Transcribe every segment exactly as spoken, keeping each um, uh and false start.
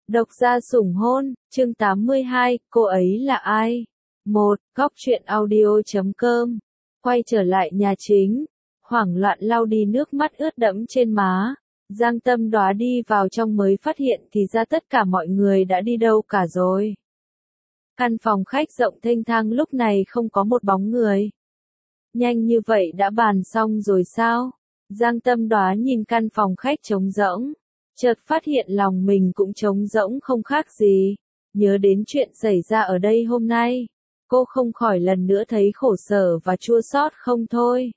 Độc gia sủng hôn, chương tám mươi hai, cô ấy là ai? một. Góc truyện audio chấm com. Quay trở lại nhà chính, hoảng loạn lau đi nước mắt ướt đẫm trên má. Giang Tâm Đóa đi vào trong mới phát hiện thì ra tất cả mọi người đã đi đâu cả rồi. Căn phòng khách rộng thênh thang lúc này không có một bóng người. Nhanh như vậy đã bàn xong rồi sao? Giang Tâm Đóa nhìn căn phòng khách trống rỗng. Chợt phát hiện lòng mình cũng trống rỗng không khác gì. Nhớ đến chuyện xảy ra ở đây hôm nay. Cô không khỏi lần nữa thấy khổ sở và chua xót không thôi.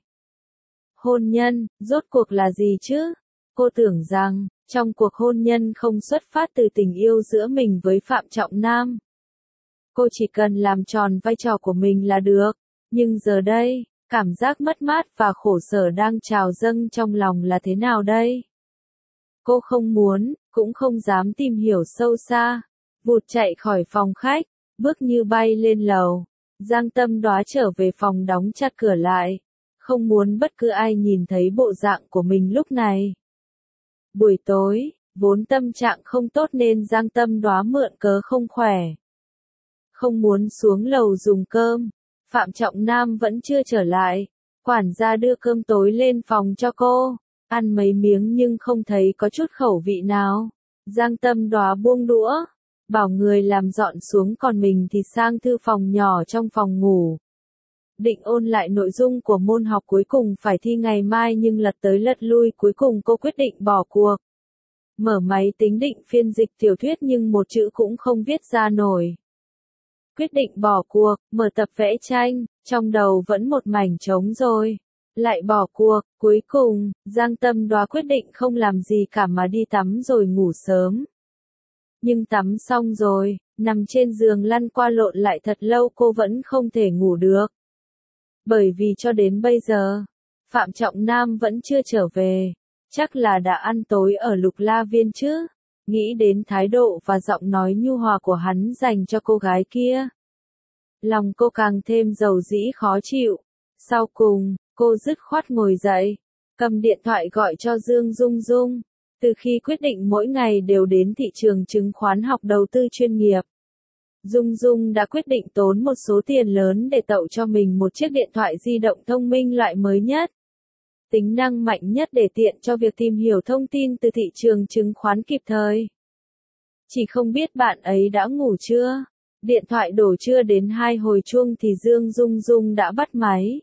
Hôn nhân, rốt cuộc là gì chứ? Cô tưởng rằng, trong cuộc hôn nhân không xuất phát từ tình yêu giữa mình với Phạm Trọng Nam. Cô chỉ cần làm tròn vai trò của mình là được. Nhưng giờ đây, cảm giác mất mát và khổ sở đang trào dâng trong lòng là thế nào đây? Cô không muốn, cũng không dám tìm hiểu sâu xa. Vụt chạy khỏi phòng khách, bước như bay lên lầu. Giang Tâm Đóa trở về phòng đóng chặt cửa lại. Không muốn bất cứ ai nhìn thấy bộ dạng của mình lúc này. Buổi tối, vốn tâm trạng không tốt nên Giang Tâm Đóa mượn cớ không khỏe. Không muốn xuống lầu dùng cơm. Phạm Trọng Nam vẫn chưa trở lại. Quản gia đưa cơm tối lên phòng cho cô. Ăn mấy miếng nhưng không thấy có chút khẩu vị nào. Giang Tâm Đóa buông đũa. Bảo người làm dọn xuống còn mình thì sang thư phòng nhỏ trong phòng ngủ. Định ôn lại nội dung của môn học cuối cùng phải thi ngày mai nhưng lật tới lật lui cuối cùng cô quyết định bỏ cuộc. Mở máy tính định phiên dịch tiểu thuyết nhưng một chữ cũng không viết ra nổi. Quyết định bỏ cuộc, mở tập vẽ tranh, trong đầu vẫn một mảnh trống rồi. Lại bỏ cuộc, cuối cùng, Giang Tâm Đóa quyết định không làm gì cả mà đi tắm rồi ngủ sớm. Nhưng tắm xong rồi, nằm trên giường lăn qua lộn lại thật lâu cô vẫn không thể ngủ được. Bởi vì cho đến bây giờ, Phạm Trọng Nam vẫn chưa trở về, chắc là đã ăn tối ở Lục La Viên chứ. Nghĩ đến thái độ và giọng nói nhu hòa của hắn dành cho cô gái kia. Lòng cô càng thêm dầu dĩ khó chịu. Sau cùng, cô dứt khoát ngồi dậy, cầm điện thoại gọi cho Dương Dung Dung. Từ khi quyết định mỗi ngày đều đến thị trường chứng khoán học đầu tư chuyên nghiệp, Dung Dung đã quyết định tốn một số tiền lớn để tậu cho mình một chiếc điện thoại di động thông minh loại mới nhất. Tính năng mạnh nhất để tiện cho việc tìm hiểu thông tin từ thị trường chứng khoán kịp thời. Chỉ không biết bạn ấy đã ngủ chưa? Điện thoại đổ chưa đến hai hồi chuông thì Dương Dung Dung đã bắt máy.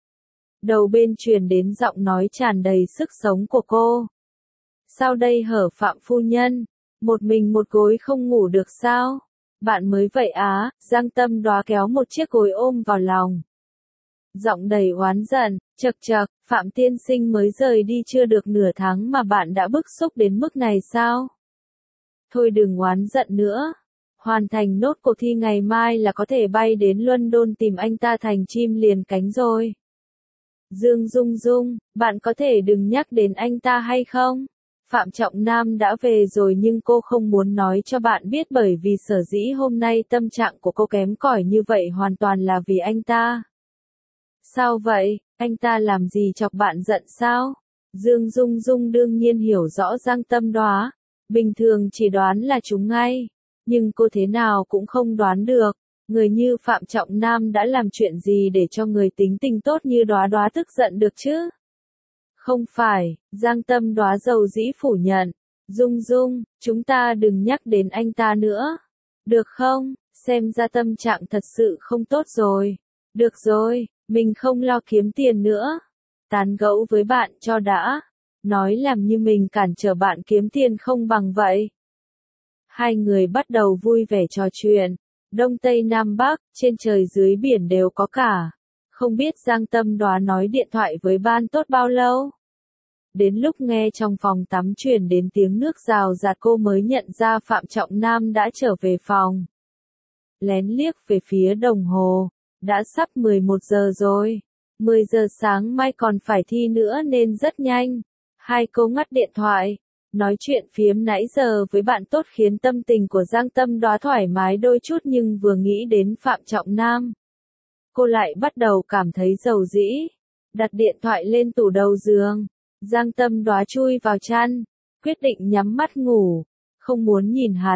Đầu bên truyền đến giọng nói tràn đầy sức sống của cô. Sao đây hở Phạm phu nhân? Một mình một gối không ngủ được sao? Bạn mới vậy á? Giang Tâm Đóa kéo một chiếc gối ôm vào lòng. Giọng đầy oán giận, chậc chậc, Phạm tiên sinh mới rời đi chưa được nửa tháng mà bạn đã bức xúc đến mức này sao? Thôi đừng oán giận nữa. Hoàn thành nốt cuộc thi ngày mai là có thể bay đến London tìm anh ta thành chim liền cánh rồi. Dương Dung Dung, bạn có thể đừng nhắc đến anh ta hay không? Phạm Trọng Nam đã về rồi nhưng cô không muốn nói cho bạn biết bởi vì sở dĩ hôm nay tâm trạng của cô kém cỏi như vậy hoàn toàn là vì anh ta. Sao vậy, anh ta làm gì chọc bạn giận sao? Dương Dung Dung đương nhiên hiểu rõ Giang Tâm Đóa. Bình thường chỉ đoán là chúng ngay. Nhưng cô thế nào cũng không đoán được. Người như Phạm Trọng Nam đã làm chuyện gì để cho người tính tình tốt như Đóa Đóa tức giận được chứ? Không phải, Giang Tâm Đóa dầu dĩ phủ nhận. Dung Dung, chúng ta đừng nhắc đến anh ta nữa. Được không? Xem ra tâm trạng thật sự không tốt rồi. Được rồi, mình không lo kiếm tiền nữa. Tán gẫu với bạn cho đã. Nói làm như mình cản trở bạn kiếm tiền không bằng vậy. Hai người bắt đầu vui vẻ trò chuyện. Đông Tây Nam Bắc, trên trời dưới biển đều có cả. Không biết Giang Tâm Đóa nói điện thoại với ban tốt bao lâu. Đến lúc nghe trong phòng tắm truyền đến tiếng nước rào rạt cô mới nhận ra Phạm Trọng Nam đã trở về phòng. Lén liếc về phía đồng hồ. Đã sắp mười một giờ rồi. mười giờ sáng mai còn phải thi nữa nên rất nhanh. Hai cô ngắt điện thoại. Nói chuyện phiếm nãy giờ với bạn tốt khiến tâm tình của Giang Tâm Đóa thoải mái đôi chút nhưng vừa nghĩ đến Phạm Trọng Nam. Cô lại bắt đầu cảm thấy dầu dĩ. Đặt điện thoại lên tủ đầu giường. Giang Tâm Đóa chui vào chăn. Quyết định nhắm mắt ngủ. Không muốn nhìn hắn,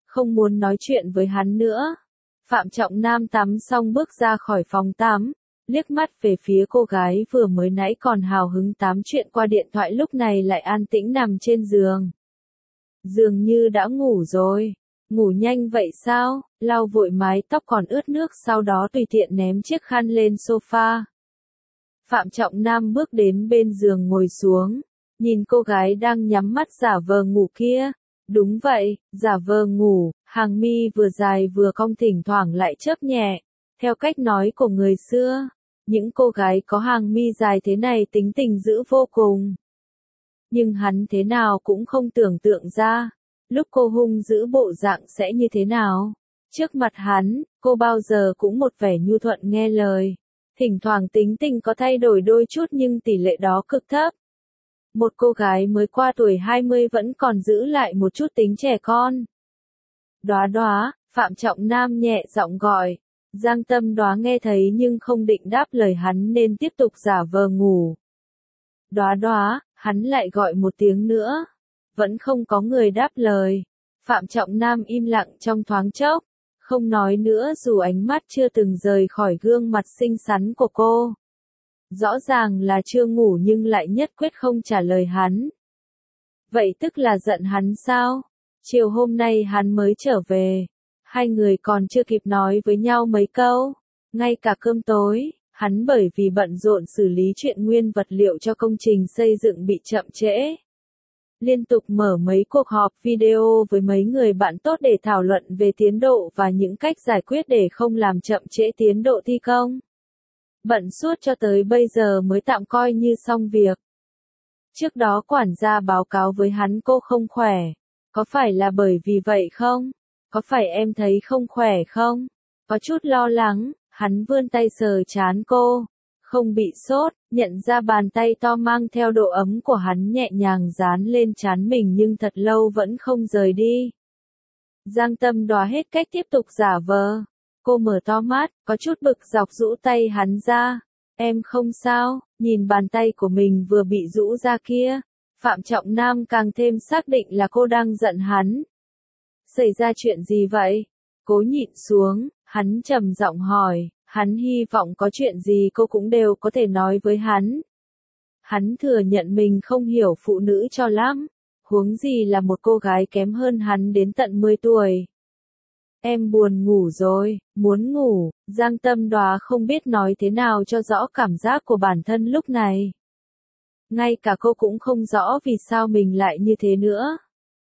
không muốn nói chuyện với hắn nữa. Phạm Trọng Nam tắm xong bước ra khỏi phòng tắm, liếc mắt về phía cô gái vừa mới nãy còn hào hứng tám chuyện qua điện thoại lúc này lại an tĩnh nằm trên giường. Dường như đã ngủ rồi. Ngủ nhanh vậy sao? Lau vội mái tóc còn ướt nước sau đó tùy tiện ném chiếc khăn lên sofa. Phạm Trọng Nam bước đến bên giường ngồi xuống, nhìn cô gái đang nhắm mắt giả vờ ngủ kia. Đúng vậy, giả vờ ngủ, hàng mi vừa dài vừa cong thỉnh thoảng lại chớp nhẹ. Theo cách nói của người xưa, những cô gái có hàng mi dài thế này tính tình dữ vô cùng. Nhưng hắn thế nào cũng không tưởng tượng ra, lúc cô hung dữ bộ dạng sẽ như thế nào. Trước mặt hắn, cô bao giờ cũng một vẻ nhu thuận nghe lời. Thỉnh thoảng tính tình có thay đổi đôi chút nhưng tỷ lệ đó cực thấp. Một cô gái mới qua tuổi hai mươi vẫn còn giữ lại một chút tính trẻ con. Đóa đóa, Phạm Trọng Nam nhẹ giọng gọi. Giang Tâm Đóa nghe thấy nhưng không định đáp lời hắn nên tiếp tục giả vờ ngủ. Đóa đóa, hắn lại gọi một tiếng nữa. Vẫn không có người đáp lời. Phạm Trọng Nam im lặng trong thoáng chốc, không nói nữa dù ánh mắt chưa từng rời khỏi gương mặt xinh xắn của cô. Rõ ràng là chưa ngủ nhưng lại nhất quyết không trả lời hắn. Vậy tức là giận hắn sao? Chiều hôm nay hắn mới trở về. Hai người còn chưa kịp nói với nhau mấy câu. Ngay cả cơm tối, hắn bởi vì bận rộn xử lý chuyện nguyên vật liệu cho công trình xây dựng bị chậm trễ. Liên tục mở mấy cuộc họp video với mấy người bạn tốt để thảo luận về tiến độ và những cách giải quyết để không làm chậm trễ tiến độ thi công. Bận suốt cho tới bây giờ mới tạm coi như xong việc. Trước đó quản gia báo cáo với hắn cô không khỏe. Có phải là bởi vì vậy không? Có phải em thấy không khỏe không? Có chút lo lắng, hắn vươn tay sờ trán cô. Không bị sốt, nhận ra bàn tay to mang theo độ ấm của hắn nhẹ nhàng dán lên trán mình nhưng thật lâu vẫn không rời đi. Giang Tâm Đóa hết cách tiếp tục giả vờ. Cô mở to mắt, có chút bực dọc rũ tay hắn ra. Em không sao, nhìn bàn tay của mình vừa bị rũ ra kia. Phạm Trọng Nam càng thêm xác định là cô đang giận hắn. Xảy ra chuyện gì vậy? Cố nhịn xuống, hắn trầm giọng hỏi, hắn hy vọng có chuyện gì cô cũng đều có thể nói với hắn. Hắn thừa nhận mình không hiểu phụ nữ cho lắm, huống gì là một cô gái kém hơn hắn đến tận mười tuổi. Em buồn ngủ rồi, muốn ngủ. Giang Tâm Đóa không biết nói thế nào cho rõ cảm giác của bản thân lúc này. Ngay cả cô cũng không rõ vì sao mình lại như thế nữa.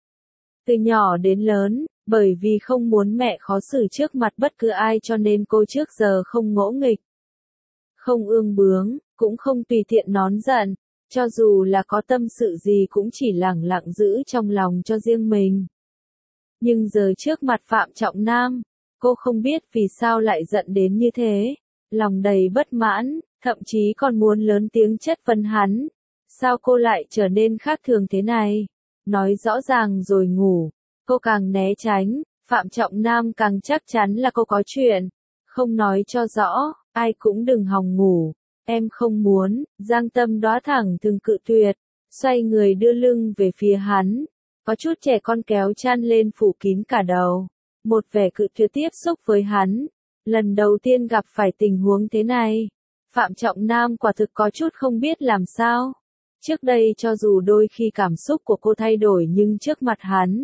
Từ nhỏ đến lớn, bởi vì không muốn mẹ khó xử trước mặt bất cứ ai cho nên cô trước giờ không ngỗ nghịch. Không ương bướng, cũng không tùy tiện nón giận, cho dù là có tâm sự gì cũng chỉ lẳng lặng giữ trong lòng cho riêng mình. Nhưng giờ trước mặt Phạm Trọng Nam, cô không biết vì sao lại giận đến như thế, lòng đầy bất mãn, thậm chí còn muốn lớn tiếng chất vấn hắn. Sao cô lại trở nên khác thường thế này? Nói rõ ràng rồi ngủ, cô càng né tránh, Phạm Trọng Nam càng chắc chắn là cô có chuyện. Không nói cho rõ, ai cũng đừng hòng ngủ. Em không muốn. Giang Tâm Đóa thẳng thừng cự tuyệt, xoay người đưa lưng về phía hắn. Có chút trẻ con kéo chăn lên phủ kín cả đầu. Một vẻ cự tuyệt tiếp xúc với hắn. Lần đầu tiên gặp phải tình huống thế này. Phạm Trọng Nam quả thực có chút không biết làm sao. Trước đây cho dù đôi khi cảm xúc của cô thay đổi nhưng trước mặt hắn,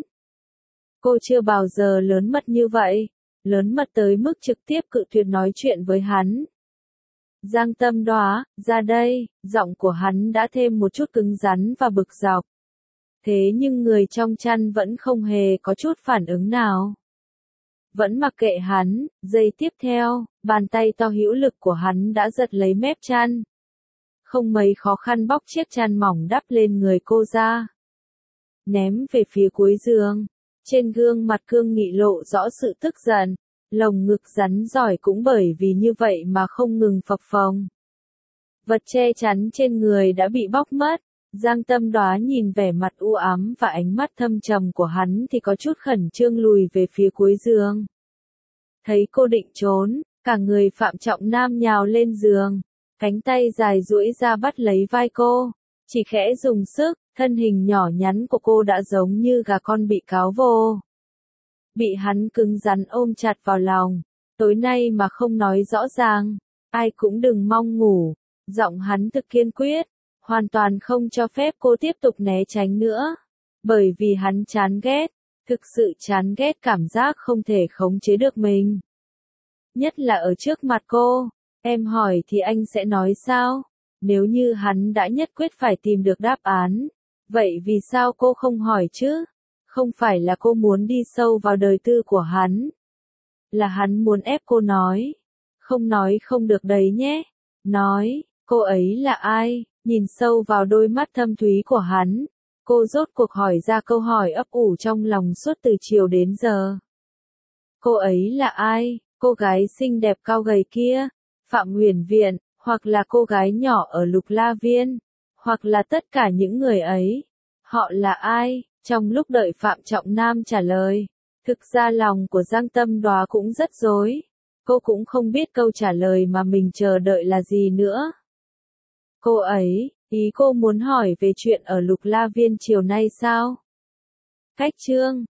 cô chưa bao giờ lớn mật như vậy. Lớn mật tới mức trực tiếp cự tuyệt nói chuyện với hắn. Giang Tâm Đóa, ra đây. Giọng của hắn đã thêm một chút cứng rắn và bực dọc. Thế nhưng người trong chăn vẫn không hề có chút phản ứng nào. Vẫn mặc kệ hắn, giây tiếp theo, bàn tay to hữu lực của hắn đã giật lấy mép chăn. Không mấy khó khăn bóc chiếc chăn mỏng đắp lên người cô ra. Ném về phía cuối giường. Trên gương mặt cương nghị lộ rõ sự tức giận. Lồng ngực rắn giỏi cũng bởi vì như vậy mà không ngừng phập phồng. Vật che chắn trên người đã bị bóc mất. Giang Tâm Đóa nhìn vẻ mặt u ám và ánh mắt thâm trầm của hắn thì có chút khẩn trương lùi về phía cuối giường. Thấy cô định trốn, cả người Phạm Trọng Nam nhào lên giường. Cánh tay dài duỗi ra bắt lấy vai cô. Chỉ khẽ dùng sức, thân hình nhỏ nhắn của cô đã giống như gà con bị cáo vô. bị hắn cứng rắn ôm chặt vào lòng. Tối nay mà không nói rõ ràng, ai cũng đừng mong ngủ. Giọng hắn thực kiên quyết, hoàn toàn không cho phép cô tiếp tục né tránh nữa. Bởi vì hắn chán ghét, thực sự chán ghét cảm giác không thể khống chế được mình. Nhất là ở trước mặt cô, em hỏi thì anh sẽ nói sao? Nếu như hắn đã nhất quyết phải tìm được đáp án, vậy vì sao cô không hỏi chứ? Không phải là cô muốn đi sâu vào đời tư của hắn, là hắn muốn ép cô nói. Không nói không được đấy nhé. Nói, cô ấy là ai? Nhìn sâu vào đôi mắt thâm thúy của hắn, cô rốt cuộc hỏi ra câu hỏi ấp ủ trong lòng suốt từ chiều đến giờ. Cô ấy là ai? Cô gái xinh đẹp cao gầy kia, Phạm Huyền Viện, hoặc là cô gái nhỏ ở Lục La Viên, hoặc là tất cả những người ấy. Họ là ai? Trong lúc đợi Phạm Trọng Nam trả lời, thực ra lòng của Giang Tâm Đoá cũng rất rối. Cô cũng không biết câu trả lời mà mình chờ đợi là gì nữa. Cô ấy, ý cô muốn hỏi về chuyện ở Lục La Viên chiều nay sao? Cách chương